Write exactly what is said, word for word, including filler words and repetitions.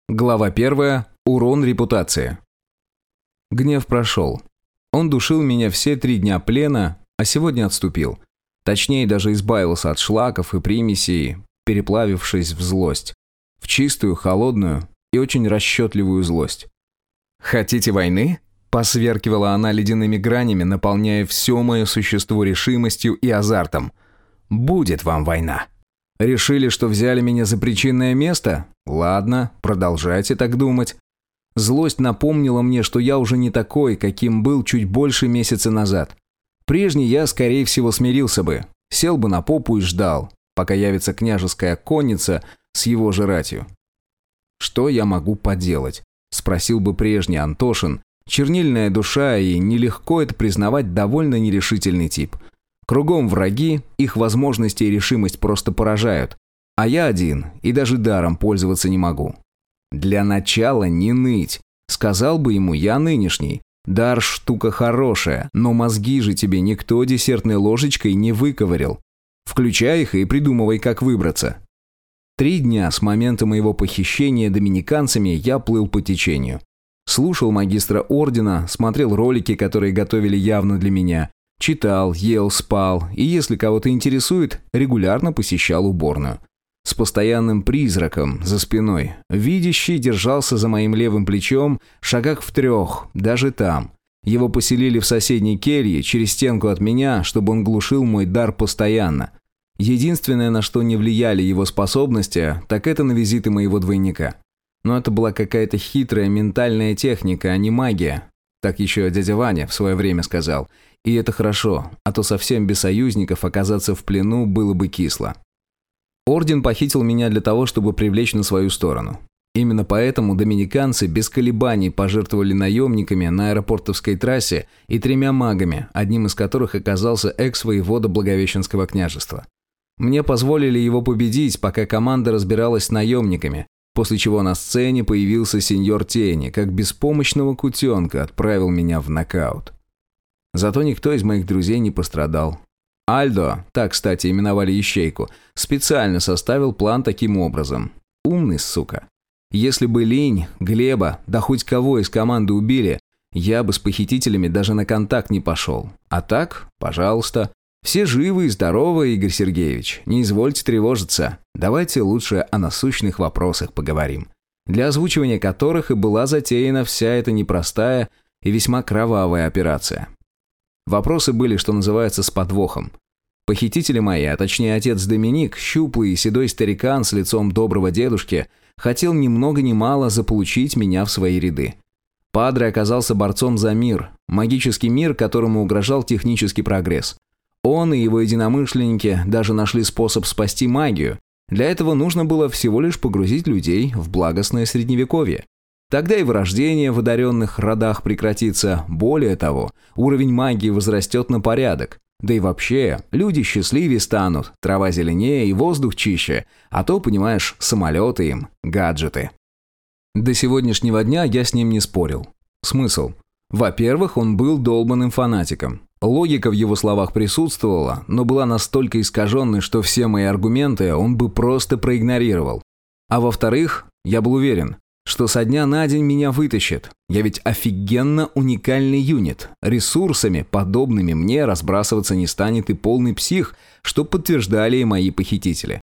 Глава первая. Урон репутации. Гнев прошел. Он душил меня все три дня плена, а сегодня отступил. Точнее, даже избавился от шлаков и примесей, переплавившись в злость. В чистую, холодную и очень расчетливую злость. «Хотите войны?» – посверкивала она ледяными гранями, наполняя все мое существо решимостью и азартом. «Будет вам война!» Решили, что взяли меня за причинное место? Ладно, продолжайте так думать. Злость напомнила мне, что я уже не такой, каким был чуть больше месяца назад. Прежний я, скорее всего, смирился бы. Сел бы на попу и ждал, пока явится княжеская конница с его же ратью. «Что я могу поделать?» – спросил бы прежний Антошин. Чернильная душа, и нелегко это признавать, довольно нерешительный тип. Кругом враги, их возможности и решимость просто поражают. А я один, и даже даром пользоваться не могу. Для начала не ныть. Сказал бы ему я нынешний. Дар штука хорошая, но мозги же тебе никто десертной ложечкой не выковырял. Включай их и придумывай, как выбраться. Три дня с момента моего похищения доминиканцами я плыл по течению. Слушал магистра ордена, смотрел ролики, которые готовили явно для меня. Читал, ел, спал, и если кого-то интересует, регулярно посещал уборную. С постоянным призраком за спиной. Видящий держался за моим левым плечом, шагах в трех, даже там. Его поселили в соседней келье, через стенку от меня, чтобы он глушил мой дар постоянно. Единственное, на что не влияли его способности, так это на визиты моего двойника. Но это была какая-то хитрая ментальная техника, а не магия. Так еще дядя Ваня в свое время сказал. И это хорошо, а то совсем без союзников оказаться в плену было бы кисло. Орден похитил меня для того, чтобы привлечь на свою сторону. Именно поэтому доминиканцы без колебаний пожертвовали наемниками на аэропортовской трассе и тремя магами, одним из которых оказался экс-воевода Благовещенского княжества. Мне позволили его победить, пока команда разбиралась с наемниками, после чего на сцене появился сеньор Тени, как беспомощного кутенка отправил меня в нокаут. Зато никто из моих друзей не пострадал. Альдо, так, кстати, именовали ищейку, специально составил план таким образом. Умный, сука. Если бы Линь, Глеба, да хоть кого из команды убили, я бы с похитителями даже на контакт не пошел. А так, пожалуйста. Все живы и здоровы, Игорь Сергеевич. Не извольте тревожиться. Давайте лучше о насущных вопросах поговорим. Для озвучивания которых и была затеяна вся эта непростая и весьма кровавая операция. Вопросы были, что называется, с подвохом. Похитители мои, а точнее отец Доминик, щуплый и седой старикан с лицом доброго дедушки, хотел ни много ни мало заполучить меня в свои ряды. Падре оказался борцом за мир, магический мир, которому угрожал технический прогресс. Он и его единомышленники даже нашли способ спасти магию. Для этого нужно было всего лишь погрузить людей в благостное средневековье. Тогда и вырождение в одаренных родах прекратится. Более того, уровень магии возрастет на порядок. Да и вообще, люди счастливее станут, трава зеленее и воздух чище, а то, понимаешь, самолеты им, гаджеты. До сегодняшнего дня я с ним не спорил. Смысл? Во-первых, он был долбанным фанатиком. Логика в его словах присутствовала, но была настолько искаженной, что все мои аргументы он бы просто проигнорировал. А во-вторых, я был уверен, что со дня на день меня вытащит. Я ведь офигенно уникальный юнит. Ресурсами, подобными мне, разбрасываться не станет и полный псих, что подтверждали и мои похитители.